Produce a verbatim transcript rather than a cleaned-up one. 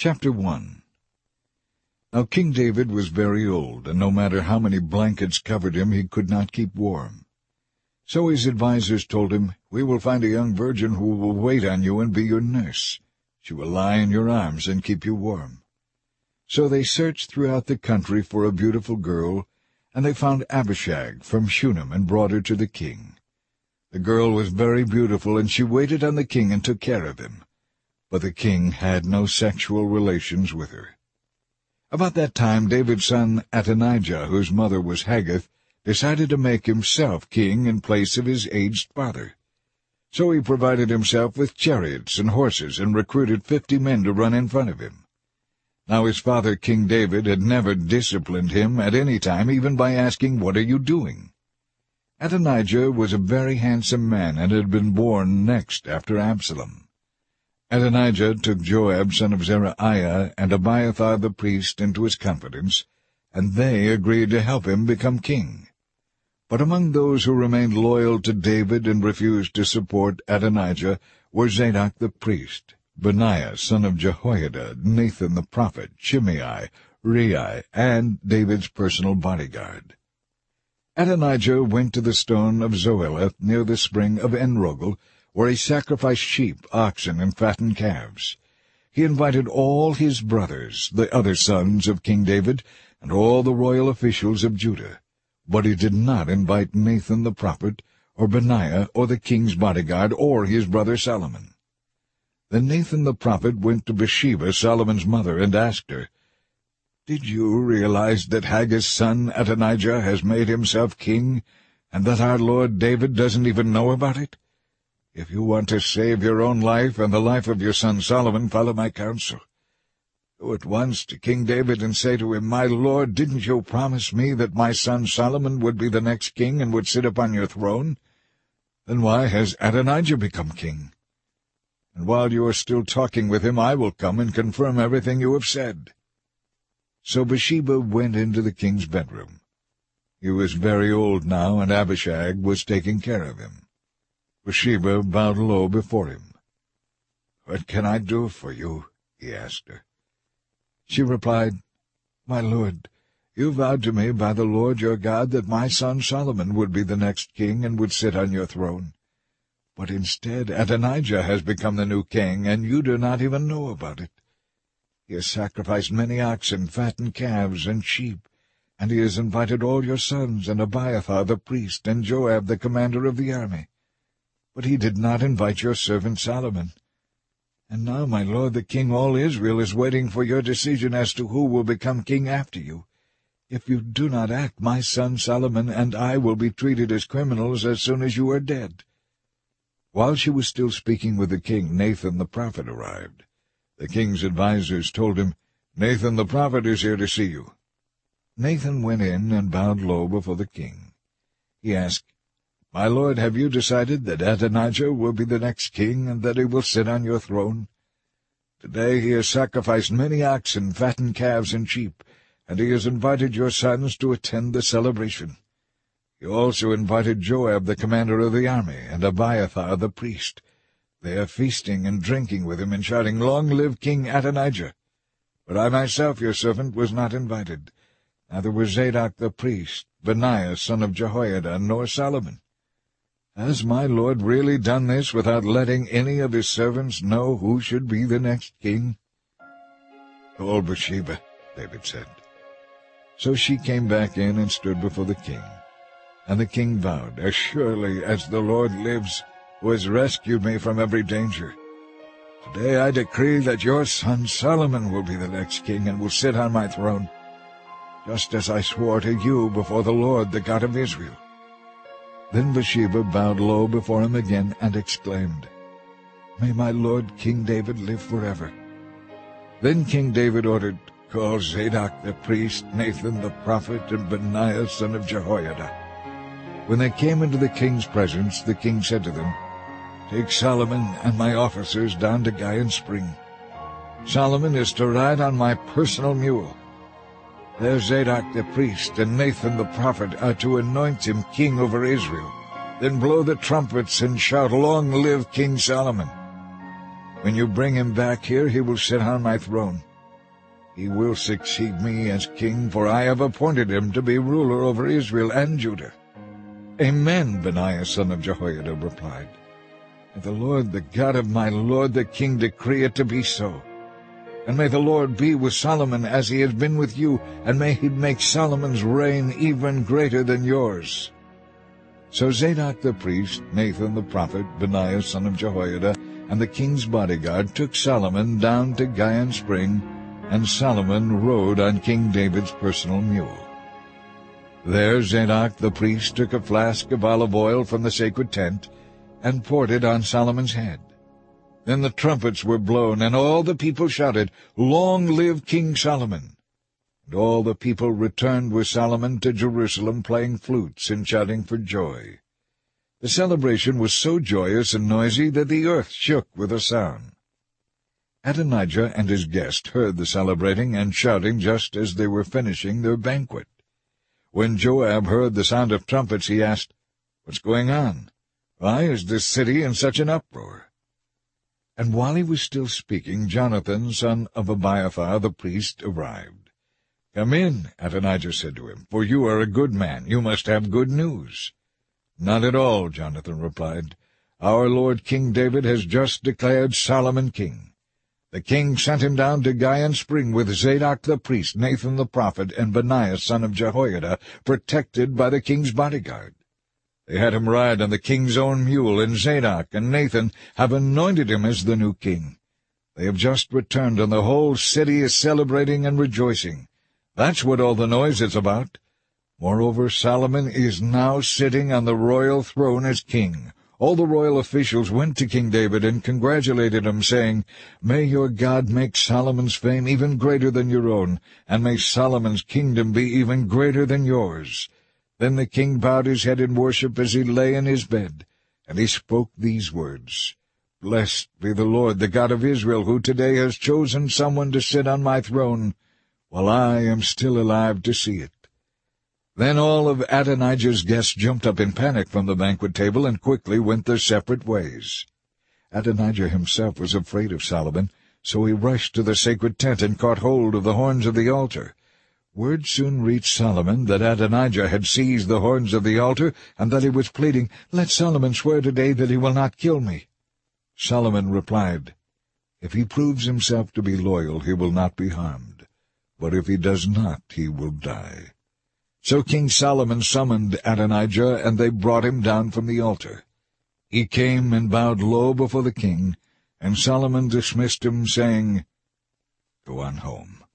Chapter one. Now King David was very old, and no matter how many blankets covered him, he could not keep warm. So his advisers told him, "We will find a young virgin who will wait on you and be your nurse. She will lie in your arms and keep you warm." So they searched throughout the country for a beautiful girl, and they found Abishag from Shunem and brought her to the king. The girl was very beautiful, and she waited on the king and took care of him. But the king had no sexual relations with her. About that time David's son Adonijah, whose mother was Haggith, decided to make himself king in place of his aged father. So he provided himself with chariots and horses and recruited fifty men to run in front of him. Now his father King David had never disciplined him at any time, even by asking, "What are you doing?" Adonijah was a very handsome man, and had been born next after Absalom. Adonijah took Joab son of Zeruiah and Abiathar the priest into his confidence, and they agreed to help him become king. But among those who remained loyal to David and refused to support Adonijah were Zadok the priest, Benaiah son of Jehoiada, Nathan the prophet, Shimei, Rei, and David's personal bodyguard. Adonijah went to the stone of Zoheleth near the spring of Enrogel, where he sacrificed sheep, oxen, and fattened calves. He invited all his brothers, the other sons of King David, and all the royal officials of Judah. But he did not invite Nathan the prophet, or Benaiah, or the king's bodyguard, or his brother Solomon. Then Nathan the prophet went to Bathsheba, Solomon's mother, and asked her, "Did you realize that Haggith's son Adonijah has made himself king, and that our Lord David doesn't even know about it? If you want to save your own life and the life of your son Solomon, follow my counsel. Go at once to King David and say to him, 'My lord, didn't you promise me that my son Solomon would be the next king and would sit upon your throne? Then why has Adonijah become king? And while you are still talking with him, I will come and confirm everything you have said.'" So Bathsheba went into the king's bedroom. He was very old now, and Abishag was taking care of him. Bathsheba bowed low before him. "What can I do for you?" he asked her. She replied, "My lord, you vowed to me by the Lord your God that my son Solomon would be the next king and would sit on your throne. But instead Adonijah has become the new king, and you do not even know about it. He has sacrificed many oxen, fattened calves, and sheep, and he has invited all your sons, and Abiathar the priest, and Joab the commander of the army. But he did not invite your servant Solomon. And now, my lord the king, all Israel is waiting for your decision as to who will become king after you. If you do not act, my son Solomon and I will be treated as criminals as soon as you are dead." While she was still speaking with the king, Nathan the prophet arrived. The king's advisers told him, "Nathan the prophet is here to see you." Nathan went in and bowed low before the king. He asked, "My lord, have you decided that Adonijah will be the next king, and that he will sit on your throne? Today he has sacrificed many oxen, fattened calves, and sheep, and he has invited your sons to attend the celebration. He also invited Joab the commander of the army, and Abiathar the priest. They are feasting and drinking with him and shouting, 'Long live King Adonijah!' But I myself, your servant, was not invited. Neither was Zadok the priest, Benaiah son of Jehoiada, nor Solomon. Has my lord really done this without letting any of his servants know who should be the next king?" "Call Bathsheba," David said. So she came back in and stood before the king. And the king vowed, "As surely as the Lord lives, who has rescued me from every danger, today I decree that your son Solomon will be the next king and will sit on my throne, just as I swore to you before the Lord, the God of Israel." Then Bathsheba bowed low before him again and exclaimed, "May my lord King David live forever." Then King David ordered, "Call Zadok the priest, Nathan the prophet, and Benaiah son of Jehoiada." When they came into the king's presence, the king said to them, "Take Solomon and my officers down to Gion Spring. Solomon is to ride on my personal mule. There Zadok the priest and Nathan the prophet are to anoint him king over Israel. Then blow the trumpets and shout, 'Long live King Solomon!' When you bring him back here, he will sit on my throne. He will succeed me as king, for I have appointed him to be ruler over Israel and Judah." "Amen," Benaiah son of Jehoiada replied. "May the Lord, the God of my lord the king, decree it to be so. And may the Lord be with Solomon as he has been with you, and may he make Solomon's reign even greater than yours." So Zadok the priest, Nathan the prophet, Benaiah son of Jehoiada, and the king's bodyguard took Solomon down to Gion Spring, and Solomon rode on King David's personal mule. There Zadok the priest took a flask of olive oil from the sacred tent and poured it on Solomon's head. Then the trumpets were blown, and all the people shouted, "Long live King Solomon!" And all the people returned with Solomon to Jerusalem, playing flutes and shouting for joy. The celebration was so joyous and noisy that the earth shook with a sound. Adonijah and his guest heard the celebrating and shouting just as they were finishing their banquet. When Joab heard the sound of trumpets, he asked, "What's going on? Why is this city in such an uproar?" And while he was still speaking, Jonathan, son of Abiathar the priest, arrived. "Come in," Adonijah said to him, "for you are a good man. You must have good news." "Not at all," Jonathan replied. "Our lord King David has just declared Solomon king. The king sent him down to Gion Spring with Zadok the priest, Nathan the prophet, and Benaiah son of Jehoiada, protected by the king's bodyguard. They had him ride on the king's own mule, and Zadok and Nathan have anointed him as the new king. They have just returned, and the whole city is celebrating and rejoicing. That's what all the noise is about. Moreover, Solomon is now sitting on the royal throne as king. All the royal officials went to King David and congratulated him, saying, 'May your God make Solomon's fame even greater than your own, and may Solomon's kingdom be even greater than yours.' Then the king bowed his head in worship as he lay in his bed, and he spoke these words, 'Blessed be the Lord, the God of Israel, who today has chosen someone to sit on my throne, while I am still alive to see it.' Then all of Adonijah's guests jumped up in panic from the banquet table and quickly went their separate ways. Adonijah himself was afraid of Solomon, so he rushed to the sacred tent and caught hold of the horns of the altar. Word soon reached Solomon that Adonijah had seized the horns of the altar, and that he was pleading, 'Let Solomon swear today that he will not kill me.' Solomon replied, 'If he proves himself to be loyal, he will not be harmed, but if he does not, he will die.' So King Solomon summoned Adonijah, and they brought him down from the altar. He came and bowed low before the king, and Solomon dismissed him, saying, 'Go on home.'